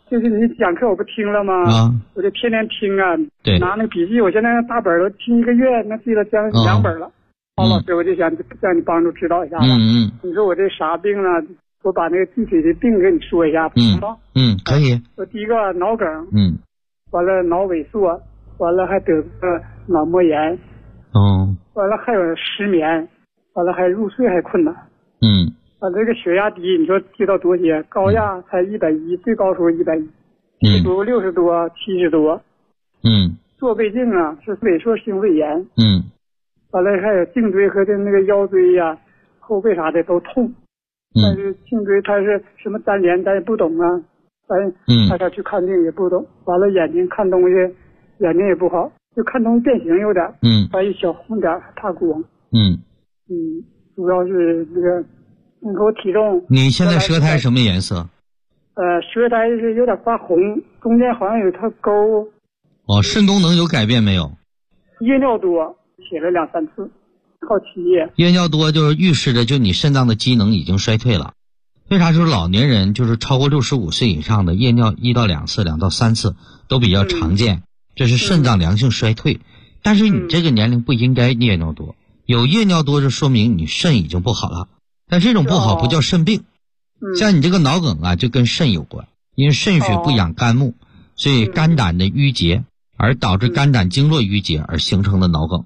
就是你讲课我不听了吗？我就天天听啊， 对， 拿那个笔记，我现在大本都听1个月，那记了将近2本了。老师，我就想让你帮助指导一下吧。你说我这啥病呢？我把那个具体的病跟你说一下，行吗？ 可以。 我第一个脑梗，完了脑萎缩，完了还得个脑膜炎，完了还有失眠，完了还入睡还困难，完了这个血压低，你说低到多些？高压才110，最高时候110，低度60多、70多，做胃镜啊是萎缩性胃炎，完了还有颈椎和那个腰椎呀、后背啥的都痛，但是颈椎它是什么粘连咱也不懂啊，大家去看病也不懂，完了眼睛看东西眼睛也不好，就看东西变形有点，还有小红点怕光，主要是那个。你看我体重， 你现在舌苔什么颜色？ 舌苔是有点发红，中间好像有条沟。 肾功能有改变没有？ 夜尿多，写了2、3次，靠7页。 夜尿多就是预示着就你肾脏的机能已经衰退了。为啥说老年人就是超过65岁以上的夜尿1到2次、2到3次都比较常见，这是肾脏良性衰退。但是你这个年龄不应该夜尿多，有夜尿多就说明你肾已经不好了。但这种不好不叫肾病，像你这个脑梗啊就跟肾有关，因为肾水不养肝木，所以肝胆的淤结而导致肝胆经络淤结而形成的脑梗。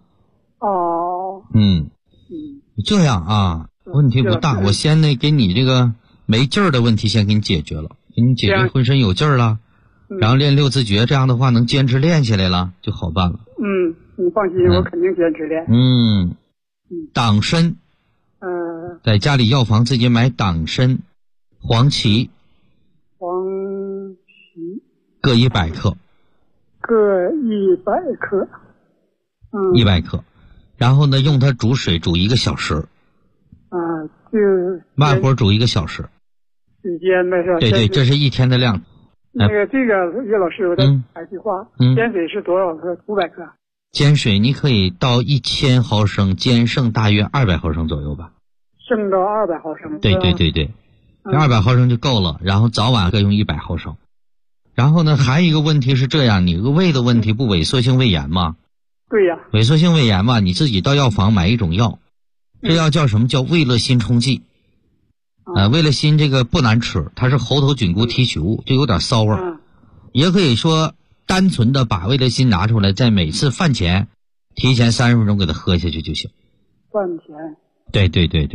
这样啊，问题不大。我先给你这个没劲儿的问题先给你解决了，给你解决浑身有劲儿了，然后练6字诀，这样的话能坚持练下来了就好办了。 你放心，我肯定坚持练。 党参。在家里药房自己买党参、黄芪各100克， 各100克 ，100克，然后呢用它煮水煮1个小时， 就慢火煮1个小时， 时间呗是吧？ 对，这是1天的量。 这个岳老师，我再来句话，煎水是多少克？500克。 煎水你可以到1000毫升，煎剩大约200毫升左右吧。 剩到200毫升。 对，200毫升就够了。然后早晚各用100毫升。然后呢，还有一个问题是这样，你个胃的问题不萎缩性胃炎吗？ 对呀。 萎缩性胃炎嘛，你自己到药房买一种药，这药叫什么？叫胃乐心冲剂。胃乐心这个不难吃，它是猴头菌菇提取物，就有点骚味儿。也可以说单纯的把胃乐心拿出来，在每次饭前提前30分钟给它喝下去就行。 饭前。 对。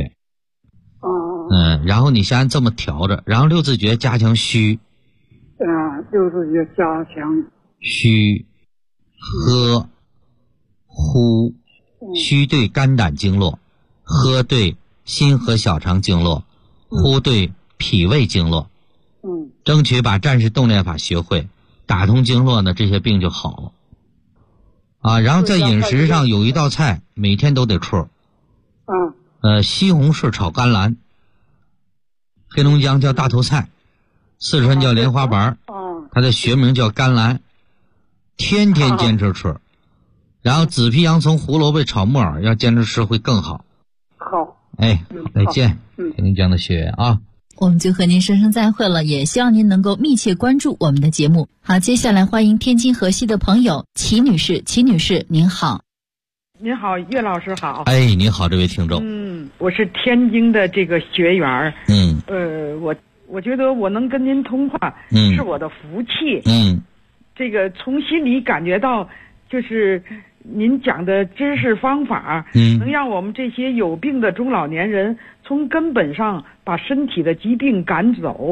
然后你先这么调着，然后6字诀加强虚。 6字诀加强虚，喝，呼，虚对肝胆经络，喝对心和小肠经络，呼对脾胃经络。争取把战士动练法学会，打通经络呢，这些病就好了。然后在饮食上有一道菜每天都得吃。西红柿炒甘蓝，黑龙江叫大头菜，四川叫莲花白，它的学名叫甘蓝，天天坚持吃。然后紫皮洋葱、胡萝卜炒木耳要坚持吃会更好。 好。 再见，黑龙江的学员啊。 我们就和您说声再会了，也希望您能够密切关注我们的节目。好，接下来欢迎天津河西的朋友齐女士。齐女士您好。 您好，岳老师好。 您好，这位听众。 我是天津的这个学员。我觉得我能跟您通话，是我的福气。这个从心里感觉到，就是您讲的知识方法，能让我们这些有病的中老年人从根本上把身体的疾病赶走。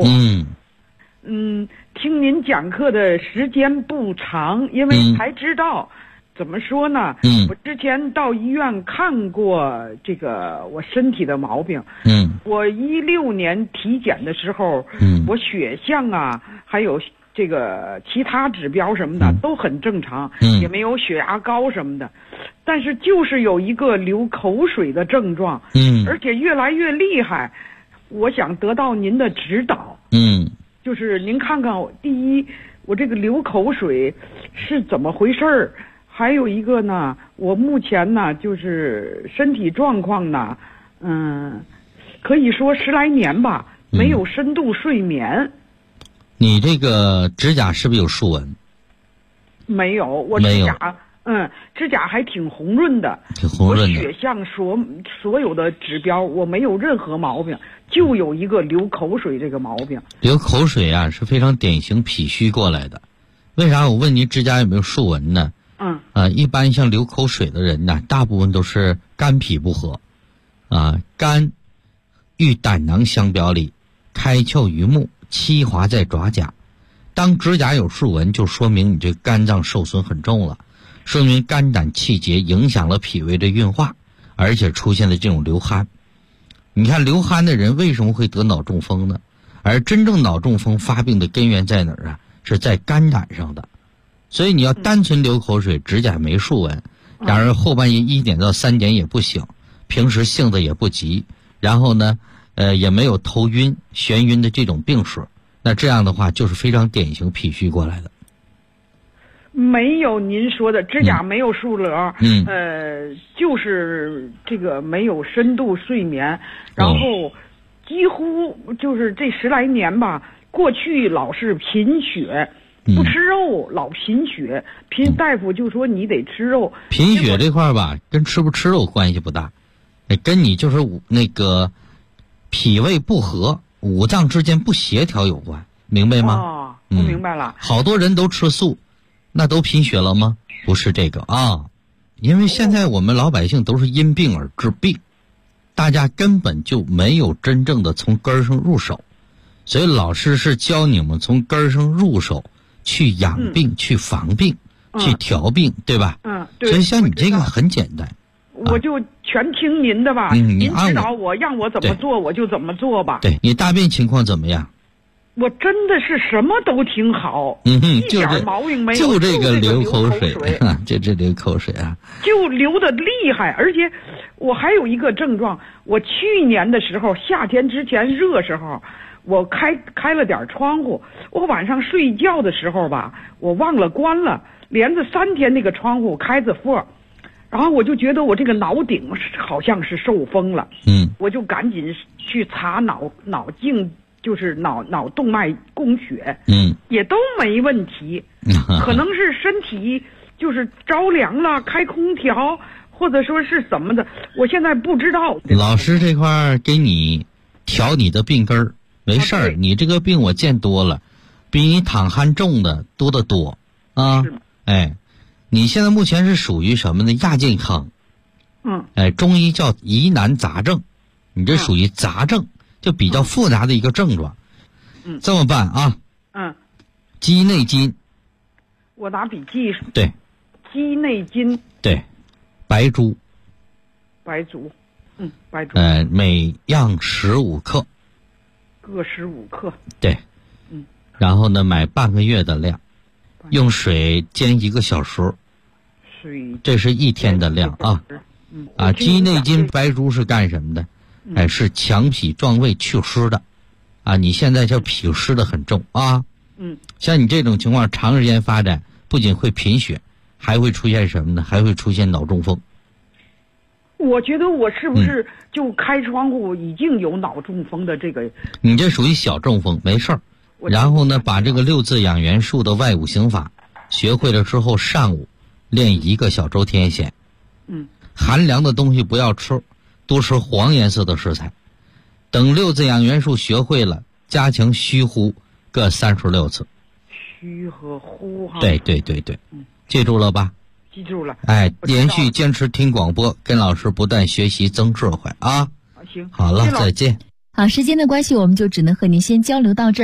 听您讲课的时间不长，因为才知道。怎么说呢？我之前到医院看过这个我身体的毛病。我16年体检的时候，我血象啊，还有这个其他指标什么的都很正常，也没有血压高什么的。但是就是有一个流口水的症状，而且越来越厉害。我想得到您的指导。就是您看看，第一，我这个流口水是怎么回事儿？还有一个呢，我目前呢就是身体状况呢，可以说10来年吧，没有深度睡眠。 你这个指甲是不是有竖纹？ 没有，我指甲指甲还挺红润的， 挺红润的。 我血象所有的指标我没有任何毛病，就有一个流口水这个毛病。 流口水啊是非常典型脾虚过来的。为啥我问您指甲有没有竖纹呢？一般像流口水的人呢，大部分都是肝脾不和。肝与胆囊相表里，开窍于目，期滑在爪甲。当指甲有竖纹，就说明你这肝脏受损很重了，说明肝胆气结影响了脾胃的运化，而且出现了这种流汗。你看流汗的人为什么会得脑中风呢？而真正脑中风发病的根源在哪儿啊？是在肝胆上的。所以你要单纯流口水，指甲没竖纹，然而后半夜1点到3点也不醒，平时性子也不急，然后呢也没有头晕眩晕的这种病史，那这样的话就是非常典型脾虚过来的。 没有您说的指甲没有竖棱，就是这个没有深度睡眠，然后几乎就是这10来年吧，过去老是贫血，不吃肉，老贫血，大夫就说你得吃肉。 贫血这块吧，跟吃不吃肉关系不大，跟你就是那个脾胃不和、五脏之间不协调有关，明白吗？ 我明白了。 好多人都吃素，那都贫血了吗？不是这个啊，因为现在我们老百姓都是因病而治病，大家根本就没有真正的从根儿上入手，所以老师是教你们从根儿上入手，去养病、去防病、去调病，对吧？ 对。 所以像你这个很简单， 我就全听您的吧。您指导我，让我怎么做我就怎么做吧。 对，你大便情况怎么样？ 我真的是什么都挺好，一点毛病没有， 就这个流口水，就这流口水啊， 就流的厉害。而且我还有一个症状，我去年的时候夏天之前热时候，我开了点窗户，我晚上睡觉的时候吧，我忘了关了，连着3天那个窗户开着缝，然后我就觉得我这个脑顶好像是受风了，我就赶紧去查脑镜。就是脑动脉供血，也都没问题，可能是身体就是着凉了，开空调，或者说是怎么的，我现在不知道。 老师这块给你调你的病根儿，没事儿，你这个病我见多了，比你躺鼾重的多得多啊！你现在目前是属于什么呢？亚健康，中医叫疑难杂症，你这属于杂症。就比较复杂的一个症状，这么办啊？鸡内金， 我拿笔记。 对， 鸡内金。 对，白术， 白术， 每样15克， 各15克。 对，然后呢，买半个月的量，用水煎1个小时，这是1天的量啊。鸡内金、白术是干什么的？是强脾壮胃祛湿的，你现在叫脾湿的很重啊。像你这种情况长时间发展，不仅会贫血，还会出现什么呢？还会出现脑中风。 我觉得我是不是就开窗户已经有脑中风的这个？ 你这属于小中风，没事儿。然后呢，把这个6字养元术的外五行法学会了之后，上午练1个小周天线。寒凉的东西不要吃。多吃黄颜色的食材，等6字养元术学会了，加强虚呼各36次。 虚和呼哈。 对，记住了吧？ 记住了。 连续坚持听广播，跟老师不断学习增智慧啊。 行， 好了，再见。 好，时间的关系，我们就只能和您先交流到这儿。